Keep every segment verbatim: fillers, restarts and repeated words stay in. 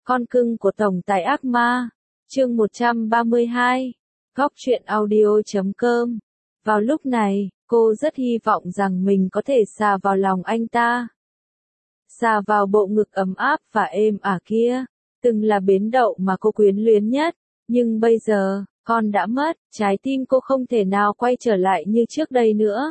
Con cưng của tổng tài ác ma. Chương một trăm ba mươi hai. Góc truyện audio chấm com. Vào lúc này, cô rất hy vọng rằng mình có thể xà vào lòng anh ta. Xà vào bộ ngực ấm áp và êm ả kia. Từng là bến đậu mà cô quyến luyến nhất. Nhưng bây giờ, con đã mất, trái tim cô không thể nào quay trở lại như trước đây nữa.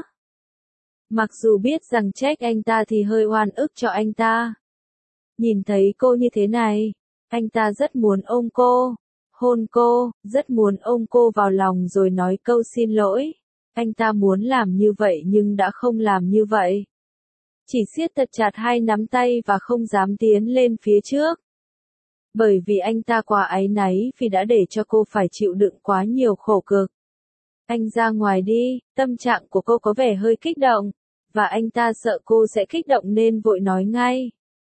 Mặc dù biết rằng trách anh ta thì hơi oan ức cho anh ta. Nhìn thấy cô như thế này, anh ta rất muốn ôm cô, hôn cô, rất muốn ôm cô vào lòng rồi nói câu xin lỗi. Anh ta muốn làm như vậy nhưng đã không làm như vậy. Chỉ siết thật chặt hai nắm tay và không dám tiến lên phía trước. Bởi vì anh ta quá áy náy vì đã để cho cô phải chịu đựng quá nhiều khổ cực. Anh ra ngoài đi, tâm trạng của cô có vẻ hơi kích động, và anh ta sợ cô sẽ kích động nên vội nói ngay.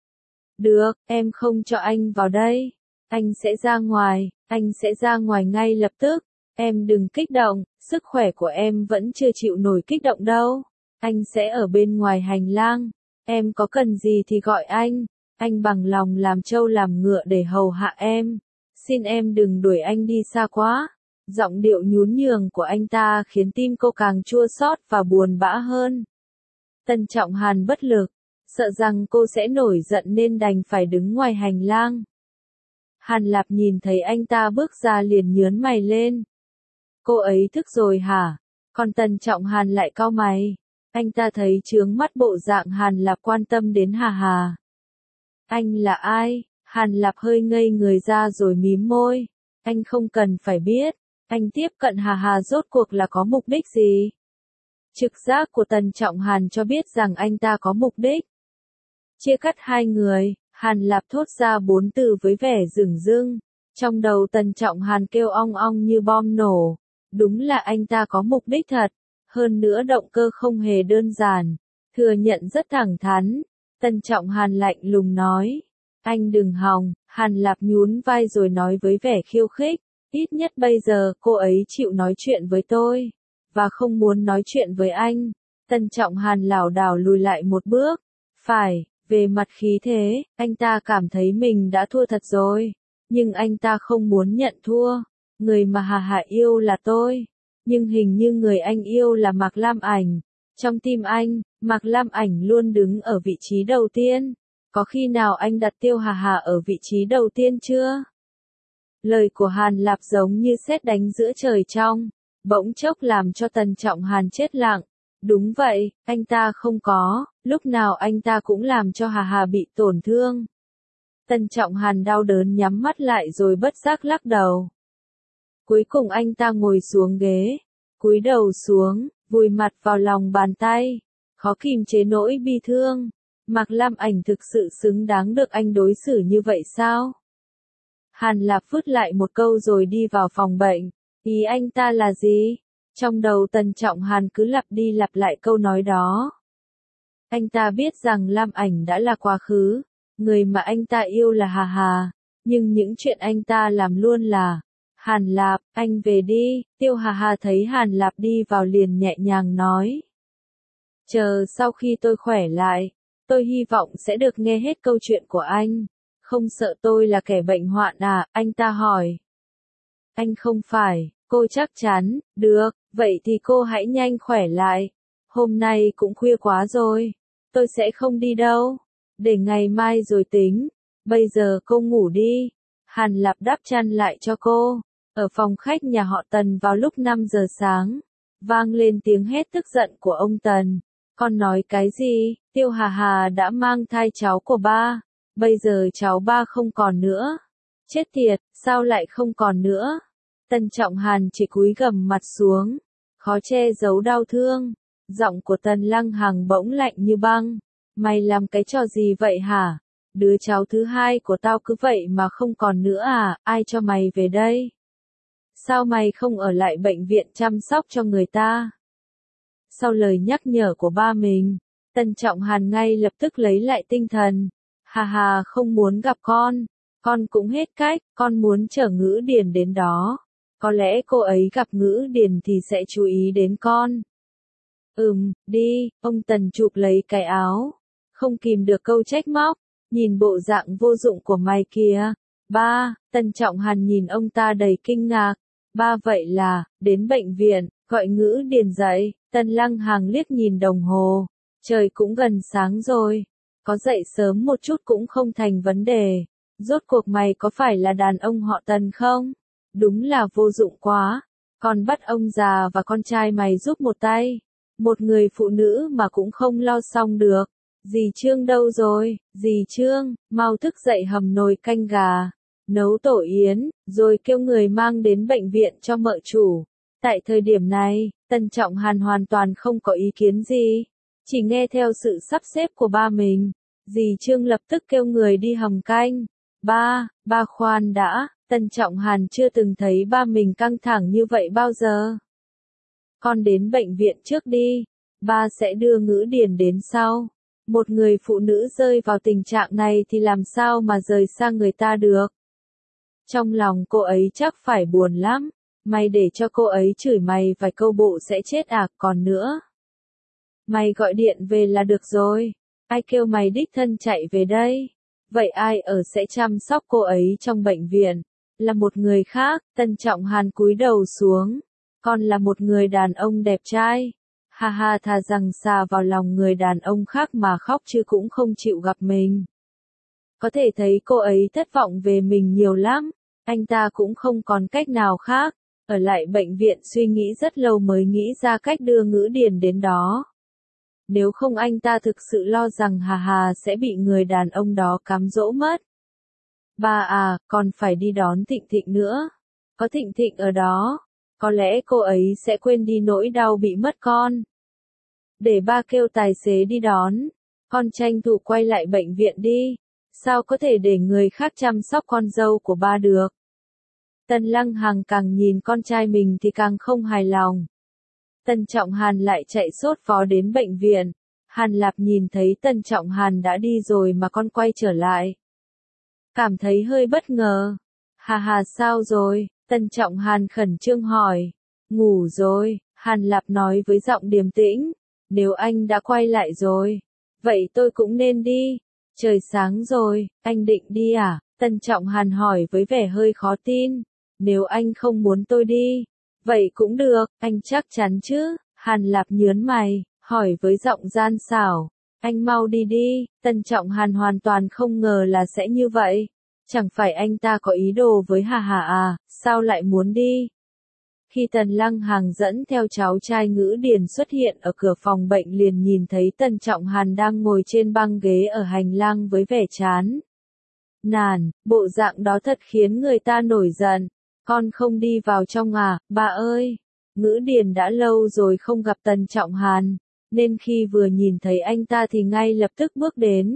Được, em không cho anh vào đây. Anh sẽ ra ngoài, anh sẽ ra ngoài ngay lập tức. Em đừng kích động, sức khỏe của em vẫn chưa chịu nổi kích động đâu. Anh sẽ ở bên ngoài hành lang. Em có cần gì thì gọi anh. Anh bằng lòng làm trâu làm ngựa để hầu hạ em. Xin em đừng đuổi anh đi xa quá. Giọng điệu nhún nhường của anh ta khiến tim cô càng chua xót và buồn bã hơn. Tân Trọng Hàn bất lực, sợ rằng cô sẽ nổi giận nên đành phải đứng ngoài hành lang. Hàn Lạp nhìn thấy anh ta bước ra liền nhướng mày lên. Cô ấy thức rồi hả? Còn Tân Trọng Hàn lại cau mày. Anh ta thấy chướng mắt bộ dạng Hàn Lạp quan tâm đến Hà Hà. Anh là ai? Hàn Lạp hơi ngây người ra rồi mím môi. Anh không cần phải biết. Anh tiếp cận Hà Hà rốt cuộc là có mục đích gì? Trực giác của Tân Trọng Hàn cho biết rằng anh ta có mục đích. Chia cắt hai người, Hàn Lạp thốt ra bốn từ với vẻ dửng dưng. Trong đầu Tân Trọng Hàn kêu ong ong như bom nổ. Đúng là anh ta có mục đích thật. Hơn nữa động cơ không hề đơn giản. Thừa nhận rất thẳng thắn. Tân Trọng Hàn lạnh lùng nói. Anh đừng hòng. Hàn Lạp nhún vai rồi nói với vẻ khiêu khích. Ít nhất bây giờ cô ấy chịu nói chuyện với tôi. Và không muốn nói chuyện với anh. Tân Trọng Hàn lảo đảo lùi lại một bước. Phải, về mặt khí thế, anh ta cảm thấy mình đã thua thật rồi. Nhưng anh ta không muốn nhận thua. Người mà Hà Hà yêu là tôi. Nhưng hình như người anh yêu là Mạc Lam Ảnh. Trong tim anh, Mạc Lam Ảnh luôn đứng ở vị trí đầu tiên. Có khi nào anh đặt Tiêu Hà Hà ở vị trí đầu tiên chưa? Lời của Hàn Lạp giống như sét đánh giữa trời trong. Bỗng chốc làm cho Tân Trọng Hàn chết lặng. Đúng vậy, anh ta không có, lúc nào anh ta cũng làm cho Hà Hà bị tổn thương. Tân Trọng Hàn đau đớn nhắm mắt lại rồi bất giác lắc đầu. Cuối cùng anh ta ngồi xuống ghế, cúi đầu xuống, vùi mặt vào lòng bàn tay, khó kìm chế nỗi bi thương. Mạc Lam Ảnh thực sự xứng đáng được anh đối xử như vậy sao? Hàn Lạp vứt lại một câu rồi đi vào phòng bệnh. Ý anh ta là gì? Trong đầu Tân Trọng Hàn cứ lặp đi lặp lại câu nói đó. Anh ta biết rằng Lam Ảnh đã là quá khứ, người mà anh ta yêu là Hà Hà, nhưng những chuyện anh ta làm luôn là, Hàn Lạp, anh về đi. Tiêu Hà Hà thấy Hàn Lạp đi vào liền nhẹ nhàng nói. Chờ sau khi tôi khỏe lại, tôi hy vọng sẽ được nghe hết câu chuyện của anh. Không sợ tôi là kẻ bệnh hoạn à? Anh ta hỏi. Anh không phải. Cô chắc chắn. Được, vậy thì cô hãy nhanh khỏe lại. Hôm nay cũng khuya quá rồi. Tôi sẽ không đi đâu. Để ngày mai rồi tính. Bây giờ cô ngủ đi. Hàn Lạp đắp chăn lại cho cô. Ở phòng khách nhà họ Tần vào lúc năm giờ sáng. Vang lên tiếng hét tức giận của ông Tần. Con nói cái gì? Tiêu Hà Hà đã mang thai cháu của ba. Bây giờ cháu ba không còn nữa. Chết tiệt, sao lại không còn nữa? Tân Trọng Hàn chỉ cúi gằm mặt xuống, khó che giấu đau thương. Giọng của Tần Lăng Hằng bỗng lạnh như băng. Mày làm cái trò gì vậy hả? Đứa cháu thứ hai của tao cứ vậy mà không còn nữa à? Ai cho mày về đây? Sao mày không ở lại bệnh viện chăm sóc cho người ta? Sau lời nhắc nhở của ba mình, Tân Trọng Hàn ngay lập tức lấy lại tinh thần. Hà Hà không muốn gặp con. Con cũng hết cách, con muốn chở Ngữ Điền đến đó. Có lẽ cô ấy gặp Ngữ Điền thì sẽ chú ý đến con. Ừm, đi, ông Tần chụp lấy cái áo. Không kìm được câu trách móc. Nhìn bộ dạng vô dụng của mày kìa. Ba, Tân Trọng Hàn nhìn ông ta đầy kinh ngạc. Ba vậy là, đến bệnh viện, gọi Ngữ Điền dậy. Tân Lăng Hàng liếc nhìn đồng hồ. Trời cũng gần sáng rồi. Có dậy sớm một chút cũng không thành vấn đề. Rốt cuộc mày có phải là đàn ông họ Tần không? Đúng là vô dụng quá. Còn bắt ông già và con trai mày giúp một tay. Một người phụ nữ mà cũng không lo xong được. Dì Trương đâu rồi? Dì Trương, mau thức dậy hầm nồi canh gà. Nấu tổ yến, rồi kêu người mang đến bệnh viện cho mợ chủ. Tại thời điểm này, Tân Trọng Hàn hoàn toàn không có ý kiến gì. Chỉ nghe theo sự sắp xếp của ba mình. Dì Trương lập tức kêu người đi hầm canh. Ba, ba khoan đã, Tân Trọng Hàn chưa từng thấy ba mình căng thẳng như vậy bao giờ. Con đến bệnh viện trước đi, ba sẽ đưa Ngữ Điền đến sau. Một người phụ nữ rơi vào tình trạng này thì làm sao mà rời xa người ta được. Trong lòng cô ấy chắc phải buồn lắm, mày để cho cô ấy chửi mày vài câu bộ sẽ chết à, còn nữa. Mày gọi điện về là được rồi, ai kêu mày đích thân chạy về đây. Vậy ai ở sẽ chăm sóc cô ấy trong bệnh viện? Là một người khác. Tân Trọng Hàn cúi đầu xuống. Còn là một người đàn ông đẹp trai. Ha ha, thà rằng xà vào lòng người đàn ông khác mà khóc chứ cũng không chịu gặp mình. Có thể thấy cô ấy thất vọng về mình nhiều lắm. Anh ta cũng không còn cách nào khác. Ở lại bệnh viện suy nghĩ rất lâu mới nghĩ ra cách đưa Ngữ Điền đến đó. Nếu không anh ta thực sự lo rằng Hà Hà sẽ bị người đàn ông đó cám dỗ mất. Ba à, còn phải đi đón Thịnh Thịnh nữa. Có Thịnh Thịnh ở đó, có lẽ cô ấy sẽ quên đi nỗi đau bị mất con. Để ba kêu tài xế đi đón, con tranh thủ quay lại bệnh viện đi. Sao có thể để người khác chăm sóc con dâu của ba được? Tân Lăng Hằng càng nhìn con trai mình thì càng không hài lòng. Tân Trọng Hàn lại chạy sốt vó đến bệnh viện. Hàn Lạp nhìn thấy Tân Trọng Hàn đã đi rồi mà con quay trở lại. Cảm thấy hơi bất ngờ. Hà hà sao rồi? Tân Trọng Hàn khẩn trương hỏi. Ngủ rồi, Hàn Lạp nói với giọng điềm tĩnh. Nếu anh đã quay lại rồi, vậy tôi cũng nên đi. Trời sáng rồi, anh định đi à? Tân Trọng Hàn hỏi với vẻ hơi khó tin. Nếu anh không muốn tôi đi, vậy cũng được, anh chắc chắn chứ? Hàn Lạp nhớn mày, hỏi với giọng gian xảo. Anh mau đi đi. Tân Trọng Hàn hoàn toàn không ngờ là sẽ như vậy. Chẳng phải anh ta có ý đồ với Hà Hà à, sao lại muốn đi? Khi Tần Lăng Hàng dẫn theo cháu trai Ngữ Điền xuất hiện ở cửa phòng bệnh liền nhìn thấy Tân Trọng Hàn đang ngồi trên băng ghế ở hành lang với vẻ chán nản, bộ dạng đó thật khiến người ta nổi giận. Con không đi vào trong à, ba ơi? Ngữ Điền đã lâu rồi không gặp Tân Trọng Hàn, nên khi vừa nhìn thấy anh ta thì ngay lập tức bước đến.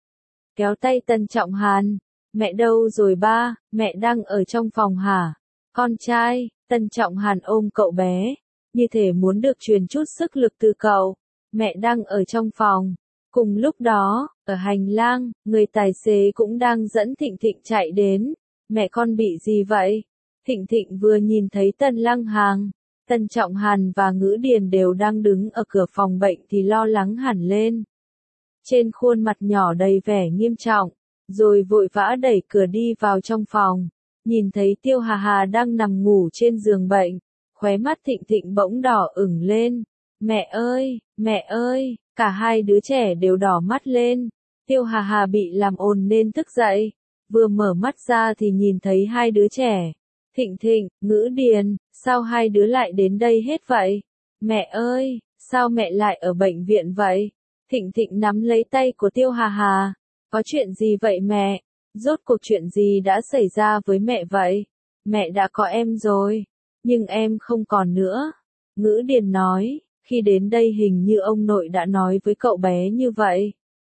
Kéo tay Tân Trọng Hàn. Mẹ đâu rồi ba? Mẹ đang ở trong phòng hả? Con trai, Tân Trọng Hàn ôm cậu bé, như thể muốn được truyền chút sức lực từ cậu. Mẹ đang ở trong phòng. Cùng lúc đó, ở hành lang, người tài xế cũng đang dẫn Thịnh Thịnh chạy đến. Mẹ con bị gì vậy? Thịnh Thịnh vừa nhìn thấy Tân Lăng Hàng, Tân Trọng Hàn và Ngữ Điền đều đang đứng ở cửa phòng bệnh thì lo lắng hẳn lên. Trên khuôn mặt nhỏ đầy vẻ nghiêm trọng, rồi vội vã đẩy cửa đi vào trong phòng. Nhìn thấy Tiêu Hà Hà đang nằm ngủ trên giường bệnh, khóe mắt Thịnh Thịnh bỗng đỏ ửng lên. Mẹ ơi, mẹ ơi, cả hai đứa trẻ đều đỏ mắt lên. Tiêu Hà Hà bị làm ồn nên thức dậy, vừa mở mắt ra thì nhìn thấy hai đứa trẻ. Thịnh Thịnh, Ngữ Điền, sao hai đứa lại đến đây hết vậy? Mẹ ơi, sao mẹ lại ở bệnh viện vậy? Thịnh Thịnh nắm lấy tay của Tiêu Hà Hà. Có chuyện gì vậy mẹ? Rốt cuộc chuyện gì đã xảy ra với mẹ vậy? Mẹ đã có em rồi, nhưng em không còn nữa. Ngữ Điền nói, khi đến đây hình như ông nội đã nói với cậu bé như vậy.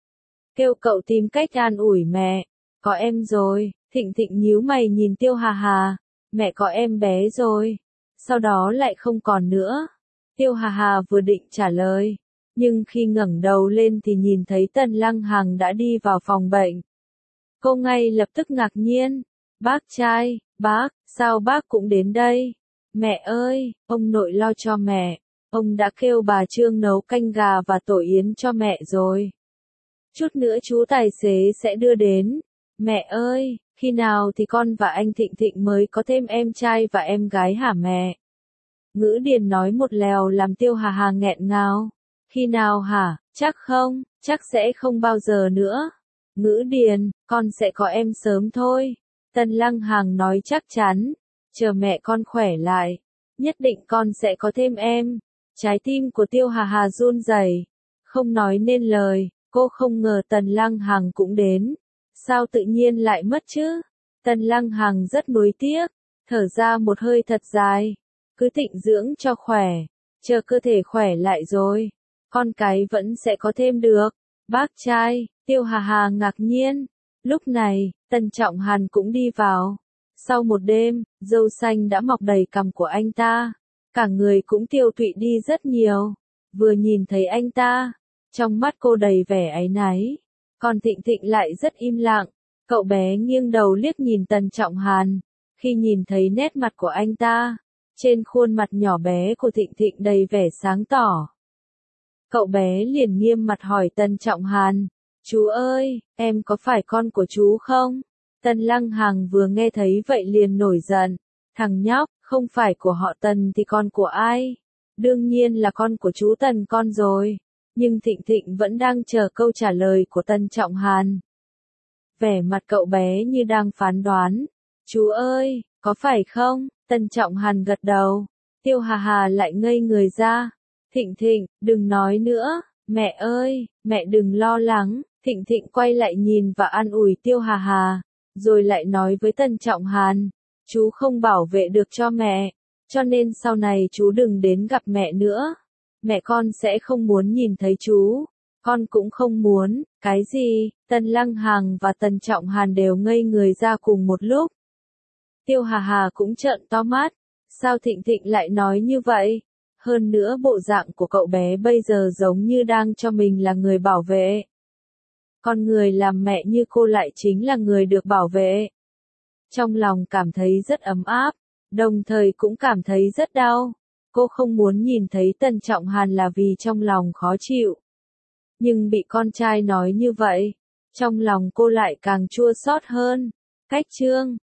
Kêu cậu tìm cách an ủi mẹ. Có em rồi. Thịnh Thịnh nhíu mày nhìn Tiêu Hà Hà. Mẹ có em bé rồi. Sau đó lại không còn nữa. Tiêu Hà Hà vừa định trả lời, nhưng khi ngẩng đầu lên thì nhìn thấy Tần Lăng Hằng đã đi vào phòng bệnh. Cô ngay lập tức ngạc nhiên. Bác trai, bác, sao bác cũng đến đây? Mẹ ơi, ông nội lo cho mẹ. Ông đã kêu bà Trương nấu canh gà và tổ yến cho mẹ rồi. Chút nữa chú tài xế sẽ đưa đến. Mẹ ơi, Khi nào thì con và anh Thịnh Thịnh mới có thêm em trai và em gái hả mẹ? Ngữ Điền nói một lèo làm Tiêu Hà Hà nghẹn ngào. Khi nào hả? Chắc không, chắc sẽ không bao giờ nữa. Ngữ Điền, con sẽ có em sớm thôi. Tần Lăng Hàng nói chắc chắn. Chờ mẹ con khỏe lại. Nhất định con sẽ có thêm em. Trái tim của Tiêu Hà Hà run rẩy, không nói nên lời. Cô không ngờ Tần Lăng Hàng cũng đến. Sao tự nhiên lại mất chứ? Tần Lăng Hàng rất nuối tiếc, thở ra một hơi thật dài. Cứ tịnh dưỡng cho khỏe, chờ cơ thể khỏe lại rồi, con cái vẫn sẽ có thêm được. Bác trai, Tiêu Hà Hà ngạc nhiên. Lúc này, Tần Trọng Hàn cũng đi vào. Sau một đêm, râu xanh đã mọc đầy cằm của anh ta. Cả người cũng tiêu tụy đi rất nhiều. Vừa nhìn thấy anh ta, trong mắt cô đầy vẻ áy náy. Còn Thịnh Thịnh lại rất im lặng. Cậu bé nghiêng đầu liếc nhìn Tần Trọng Hàn. Khi nhìn thấy nét mặt của anh ta, trên khuôn mặt nhỏ bé của Thịnh Thịnh đầy vẻ sáng tỏ. Cậu bé liền nghiêm mặt hỏi Tần Trọng Hàn. Chú ơi, em có phải con của chú không? Tần Lăng Hàng vừa nghe thấy vậy liền nổi giận. Thằng nhóc, không phải của họ Tần thì con của ai? Đương nhiên là con của chú Tần con rồi. Nhưng Thịnh Thịnh vẫn đang chờ câu trả lời của Tần Trọng Hàn. Vẻ mặt cậu bé như đang phán đoán. Chú ơi, có phải không? Tần Trọng Hàn gật đầu. Tiêu Hà Hà lại ngây người ra. Thịnh Thịnh, đừng nói nữa. Mẹ ơi, mẹ đừng lo lắng. Thịnh Thịnh quay lại nhìn và an ủi Tiêu Hà Hà. Rồi lại nói với Tần Trọng Hàn. Chú không bảo vệ được cho mẹ. Cho nên sau này chú đừng đến gặp mẹ nữa. Mẹ con sẽ không muốn nhìn thấy chú. Con cũng không muốn. Cái gì? Tần Lăng Hàng và Tần Trọng Hàn đều ngây người ra cùng một lúc. Tiêu Hà Hà cũng trợn to mắt. Sao Thịnh Thịnh lại nói như vậy? Hơn nữa bộ dạng của cậu bé bây giờ giống như đang cho mình là người bảo vệ. Con người làm mẹ như cô lại chính là người được bảo vệ. Trong lòng cảm thấy rất ấm áp, đồng thời cũng cảm thấy rất đau. Cô không muốn nhìn thấy Tần Trọng Hàn là vì trong lòng khó chịu. Nhưng bị con trai nói như vậy, trong lòng cô lại càng chua xót hơn. Cách chương